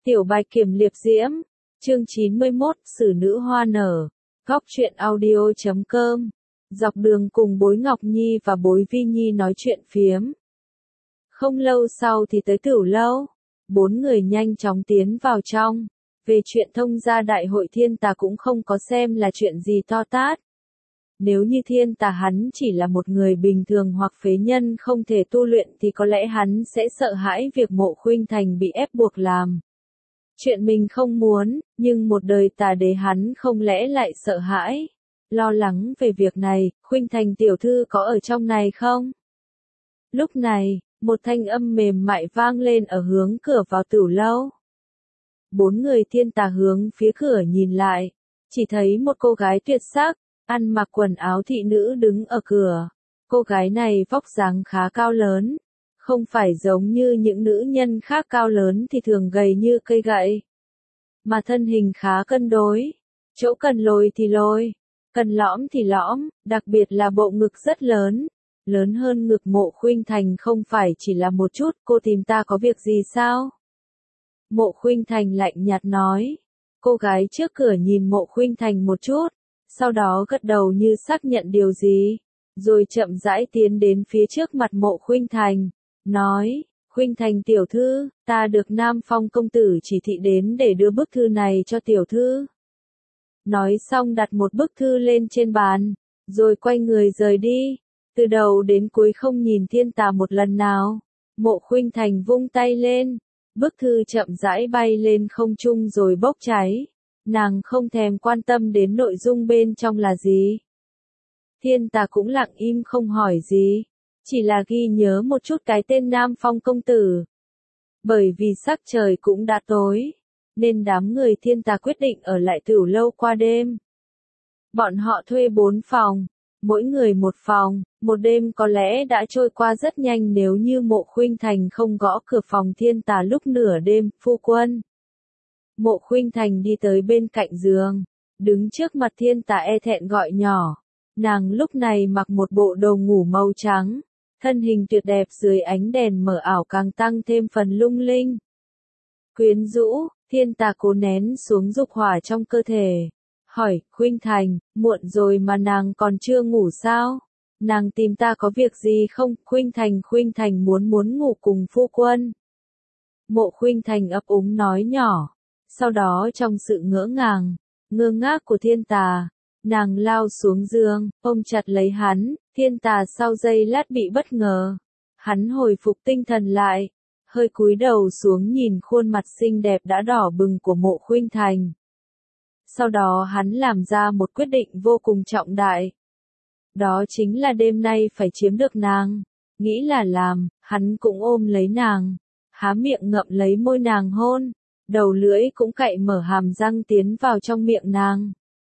Tiểu bạch kiểm liệp diễm, chương 91, xử nữ hoa nở, góc truyện audio.com, dọc đường cùng Bối Ngọc Nhi và Bối Vi Nhi nói chuyện phiếm. Không lâu sau thì tới Tửu Lâu, bốn người nhanh chóng tiến vào trong. Về chuyện thông gia đại hội Thiên Tà cũng không có xem là chuyện gì to tát. Nếu như Thiên Tà hắn chỉ là một người bình thường hoặc phế nhân không thể tu luyện thì có lẽ hắn sẽ sợ hãi việc Mộ Khuynh Thành bị ép buộc làm chuyện mình không muốn, nhưng một đời Tà đế hắn không lẽ lại sợ hãi, lo lắng về việc này, Khuynh Thành tiểu thư có ở trong này không? Lúc này, một thanh âm mềm mại vang lên ở hướng cửa vào Tửu Lâu. Bốn người Thiên Tà hướng phía cửa nhìn lại, chỉ thấy một cô gái tuyệt sắc, ăn mặc quần áo thị nữ đứng ở cửa. Cô gái này vóc dáng khá cao lớn, không phải giống như những nữ nhân khác cao lớn thì thường gầy như cây gậy, mà thân hình khá cân đối, chỗ cần lồi thì lồi, cần lõm thì lõm, đặc biệt là bộ ngực rất lớn, lớn hơn ngực Mộ Khuynh Thành không phải chỉ là một chút. Cô tìm ta có việc gì sao? Mộ Khuynh Thành lạnh nhạt nói. Cô gái trước cửa nhìn Mộ Khuynh Thành một chút, sau đó gật đầu như xác nhận điều gì, rồi chậm rãi tiến đến phía trước mặt Mộ Khuynh Thành, nói, Khuynh Thành tiểu thư, ta được Nam Phong công tử chỉ thị đến để đưa bức thư này cho tiểu thư. Nói xong đặt một bức thư lên trên bàn, rồi quay người rời đi, từ đầu đến cuối không nhìn Thiên Tà một lần nào. Mộ Khuynh Thành vung tay lên, bức thư chậm rãi bay lên không trung rồi bốc cháy. Nàng không thèm quan tâm đến nội dung bên trong là gì. Thiên Tà cũng lặng im không hỏi gì, chỉ là ghi nhớ một chút cái tên Nam Phong công tử. Bởi vì sắc trời cũng đã tối, nên đám người Thiên Tà quyết định ở lại Tửu Lâu qua đêm. Bọn họ thuê 4 phòng, mỗi người một phòng, một đêm có lẽ đã trôi qua rất nhanh nếu như Mộ Khuynh Thành không gõ cửa phòng Thiên Tà lúc nửa đêm. Phu quân. Mộ Khuynh Thành đi tới bên cạnh giường, đứng trước mặt Thiên Tà e thẹn gọi nhỏ. Nàng lúc này mặc một bộ đồ ngủ màu trắng, thân hình tuyệt đẹp dưới ánh đèn mờ ảo càng tăng thêm phần lung linh. Quyến rũ, Thiên Tà cố nén xuống dục hỏa trong cơ thể, hỏi, Khuynh Thành, muộn rồi mà nàng còn chưa ngủ sao? Nàng tìm ta có việc gì không? Khuynh Thành muốn ngủ cùng phu quân. Mộ Khuynh Thành ấp úng nói nhỏ. Sau đó trong sự ngỡ ngàng, ngơ ngác của Thiên Tà, nàng lao xuống giường, ôm chặt lấy hắn. Thiên Tà sau giây lát bị bất ngờ. Hắn hồi phục tinh thần lại, hơi cúi đầu xuống nhìn khuôn mặt xinh đẹp đã đỏ bừng của Mộ Khuynh Thành. Sau đó hắn làm ra một quyết định vô cùng trọng đại. Đó chính là đêm nay phải chiếm được nàng. Nghĩ là làm, hắn cũng ôm lấy nàng, há miệng ngậm lấy môi nàng hôn. Đầu lưỡi cũng cạy mở hàm răng tiến vào trong miệng nàng.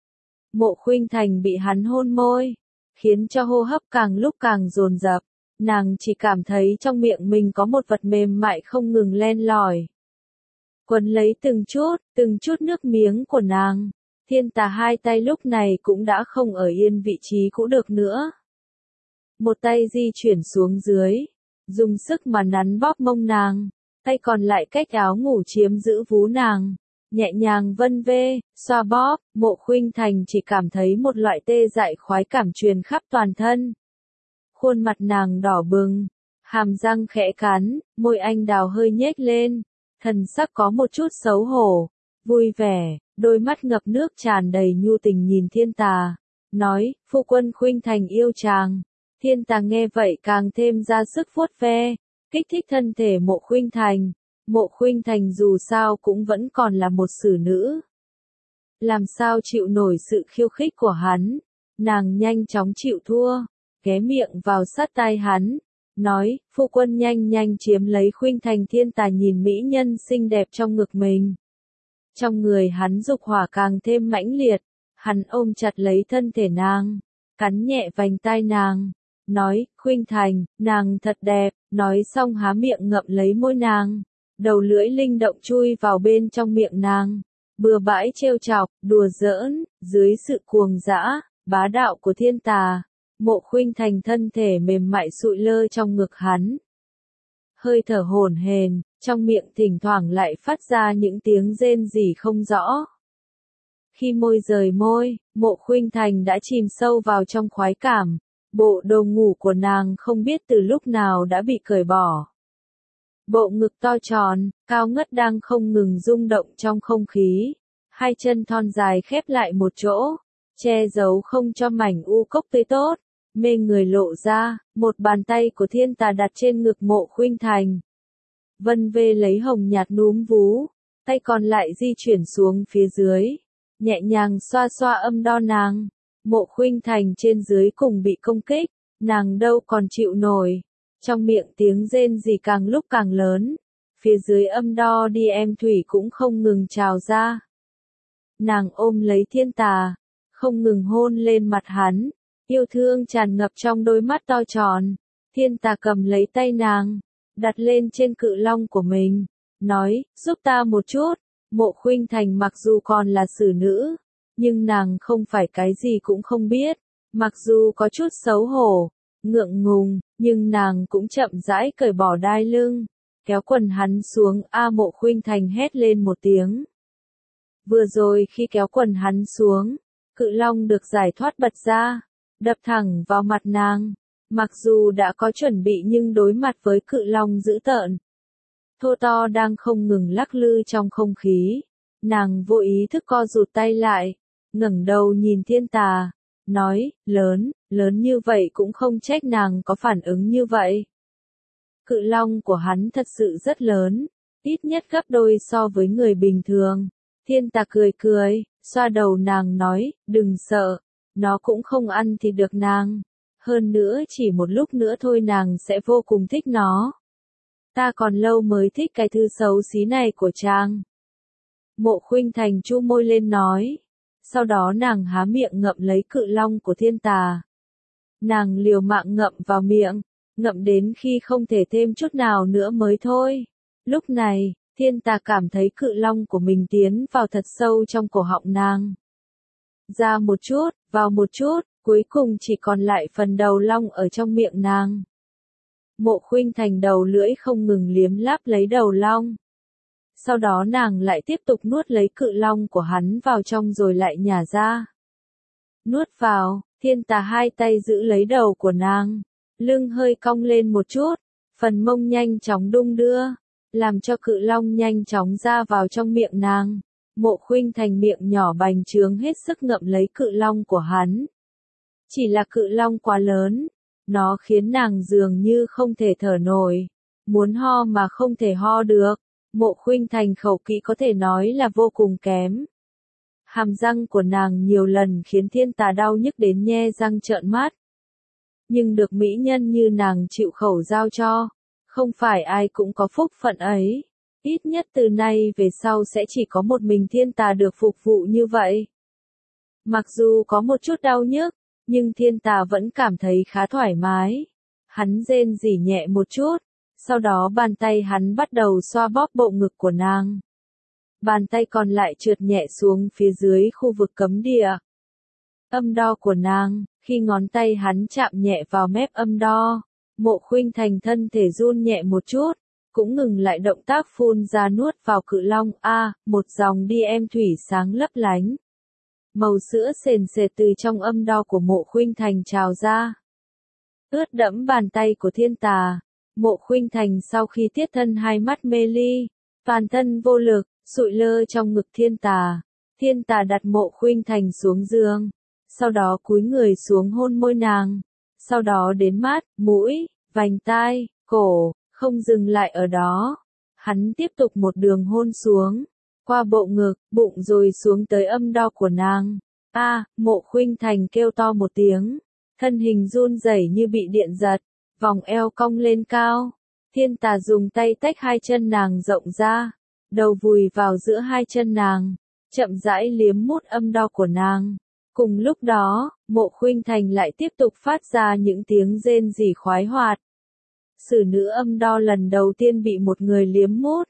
Mộ Khuynh Thành bị hắn hôn môi, khiến cho hô hấp càng lúc càng dồn dập. Nàng chỉ cảm thấy trong miệng mình có một vật mềm mại không ngừng len lỏi, quấn lấy từng chút nước miếng của nàng. Thiên Tà hai tay lúc này cũng đã không ở yên vị trí cũ được nữa. Một tay di chuyển xuống dưới, dùng sức mà nắn bóp mông nàng. Tay còn lại cách áo ngủ chiếm giữ vú nàng, nhẹ nhàng vân vê, xoa bóp. Mộ Khuynh Thành chỉ cảm thấy một loại tê dại khoái cảm truyền khắp toàn thân. Khuôn mặt nàng đỏ bừng, hàm răng khẽ cắn, môi anh đào hơi nhếch lên, thần sắc có một chút xấu hổ, vui vẻ, đôi mắt ngập nước tràn đầy nhu tình nhìn Thiên Tà, nói, phu quân Khuynh Thành yêu chàng. Thiên Tà nghe vậy càng thêm ra sức vuốt ve, kích thích thân thể Mộ Khuynh Thành. Mộ Khuynh Thành dù sao cũng vẫn còn là một xử nữ, làm sao chịu nổi sự khiêu khích của hắn. Nàng nhanh chóng chịu thua, ghé miệng vào sát tai hắn, nói, phu quân nhanh chiếm lấy Khuynh Thành. Thiên Tà nhìn mỹ nhân xinh đẹp trong ngực mình, trong người hắn dục hỏa càng thêm mãnh liệt. Hắn ôm chặt lấy thân thể nàng, cắn nhẹ vành tai nàng, nói, Khuynh Thành, nàng thật đẹp. Nói xong há miệng ngậm lấy môi nàng, đầu lưỡi linh động chui vào bên trong miệng nàng, bừa bãi trêu chọc, đùa giỡn. Dưới sự cuồng dã, bá đạo của Thiên Tà, Mộ Khuynh Thành thân thể mềm mại sụi lơ trong ngực hắn. Hơi thở hổn hển, trong miệng thỉnh thoảng lại phát ra những tiếng rên rỉ không rõ. Khi môi rời môi, Mộ Khuynh Thành đã chìm sâu vào trong khoái cảm, bộ đồ ngủ của nàng không biết từ lúc nào đã bị cởi bỏ. Bộ ngực to tròn, cao ngất đang không ngừng rung động trong không khí, hai chân thon dài khép lại một chỗ, che giấu không cho mảnh u cốc tươi tốt, mê người lộ ra, một bàn tay của Thiên Tà đặt trên ngực Mộ Khuynh Thành. Vân Vê lấy hồng nhạt núm vú, tay còn lại di chuyển xuống phía dưới, nhẹ nhàng xoa xoa âm đo nàng. Mộ Khuynh Thành trên dưới cùng bị công kích, nàng đâu còn chịu nổi. Trong miệng tiếng rên rỉ càng lúc càng lớn, phía dưới âm đo đi em thủy cũng không ngừng trào ra. Nàng ôm lấy Thiên Tà, không ngừng hôn lên mặt hắn, yêu thương tràn ngập trong đôi mắt to tròn. Thiên Tà cầm lấy tay nàng, đặt lên trên cự long của mình, nói, giúp ta một chút. Mộ Khuynh Thành mặc dù còn là xử nữ, nhưng nàng không phải cái gì cũng không biết, mặc dù có chút xấu hổ, ngượng ngùng, nhưng nàng cũng chậm rãi cởi bỏ đai lưng, kéo quần hắn xuống. Mộ Khuynh Thành hét lên một tiếng. Vừa rồi khi kéo quần hắn xuống, cự long được giải thoát bật ra, đập thẳng vào mặt nàng. Mặc dù đã có chuẩn bị nhưng đối mặt với cự long dữ tợn, thô to đang không ngừng lắc lư trong không khí, nàng vô ý thức co rụt tay lại, ngẩng đầu nhìn Thiên Tà, nói, lớn như vậy cũng không trách nàng có phản ứng như vậy. Cự long của hắn thật sự rất lớn, ít nhất gấp đôi so với người bình thường. Thiên Tà cười cười, xoa đầu nàng nói, đừng sợ, nó cũng không ăn thì được nàng. Hơn nữa chỉ một lúc nữa thôi nàng sẽ vô cùng thích nó. Ta còn lâu mới thích cái thứ xấu xí này của chàng. Mộ Khuynh Thành chu môi lên nói. Sau đó nàng há miệng ngậm lấy cự long của Thiên Tà. Nàng liều mạng ngậm vào miệng, ngậm đến khi không thể thêm chút nào nữa mới thôi. Lúc này, Thiên Tà cảm thấy cự long của mình tiến vào thật sâu trong cổ họng nàng. Ra một chút, vào một chút, cuối cùng chỉ còn lại phần đầu long ở trong miệng nàng. Mộ Khuynh Thành đầu lưỡi không ngừng liếm láp lấy đầu long. Sau đó nàng lại tiếp tục nuốt lấy cự long của hắn vào trong rồi lại nhả ra. Nuốt vào, Thiên Tà hai tay giữ lấy đầu của nàng, lưng hơi cong lên một chút, phần mông nhanh chóng đung đưa, làm cho cự long nhanh chóng ra vào trong miệng nàng. Mộ Khuynh Thành miệng nhỏ bành trướng hết sức ngậm lấy cự long của hắn. Chỉ là cự long quá lớn, nó khiến nàng dường như không thể thở nổi, muốn ho mà không thể ho được. Mộ Khuynh Thành khẩu kỹ có thể nói là vô cùng kém. Hàm răng của nàng nhiều lần khiến Thiên Tà đau nhức đến nhe răng trợn mắt. Nhưng được mỹ nhân như nàng chịu khẩu giao cho, không phải ai cũng có phúc phận ấy. Ít nhất từ nay về sau sẽ chỉ có một mình Thiên Tà được phục vụ như vậy. Mặc dù có một chút đau nhức, nhưng Thiên Tà vẫn cảm thấy khá thoải mái. Hắn rên rỉ nhẹ một chút, sau đó bàn tay hắn bắt đầu xoa bóp bộ ngực của nàng. Bàn tay còn lại trượt nhẹ xuống phía dưới khu vực cấm địa. Âm đo của nàng, khi ngón tay hắn chạm nhẹ vào mép âm đo, Mộ Khuynh Thành thân thể run nhẹ một chút, cũng ngừng lại động tác phun ra nuốt vào cự long. Một dòng đi em thủy sáng lấp lánh. Màu sữa sền sệt từ trong âm đo của Mộ Khuynh Thành trào ra, ướt đẫm bàn tay của Thiên Tà. Mộ Khuynh Thành sau khi tiết thân hai mắt mê ly, toàn thân vô lực, sụi lơ trong ngực Thiên Tà. Thiên Tà đặt Mộ Khuynh Thành xuống giường, sau đó cúi người xuống hôn môi nàng, sau đó đến mắt, mũi, vành tai, cổ, không dừng lại ở đó. Hắn tiếp tục một đường hôn xuống, qua bộ ngực, bụng rồi xuống tới âm đo của nàng. Mộ Khuynh Thành kêu to một tiếng, thân hình run rẩy như bị điện giật, vòng eo cong lên cao. Thiên Tà dùng tay tách hai chân nàng rộng ra, đầu vùi vào giữa hai chân nàng, chậm rãi liếm mút âm đo của nàng. Cùng lúc đó, Mộ Khuynh Thành lại tiếp tục phát ra những tiếng rên rỉ khoái hoạt. Xử nữ âm đo lần đầu tiên bị một người liếm mút.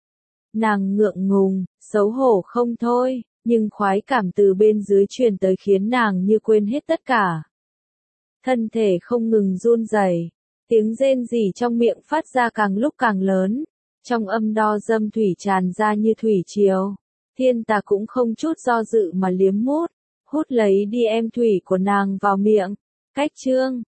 Nàng ngượng ngùng, xấu hổ không thôi, nhưng khoái cảm từ bên dưới truyền tới khiến nàng như quên hết tất cả. Thân thể không ngừng run rẩy, tiếng rên rỉ trong miệng phát ra càng lúc càng lớn, Trong âm đo dâm thủy tràn ra như thủy triều. Thiên Tà cũng không chút do dự mà liếm mút, hút lấy đi em thủy của nàng vào miệng. Cách chương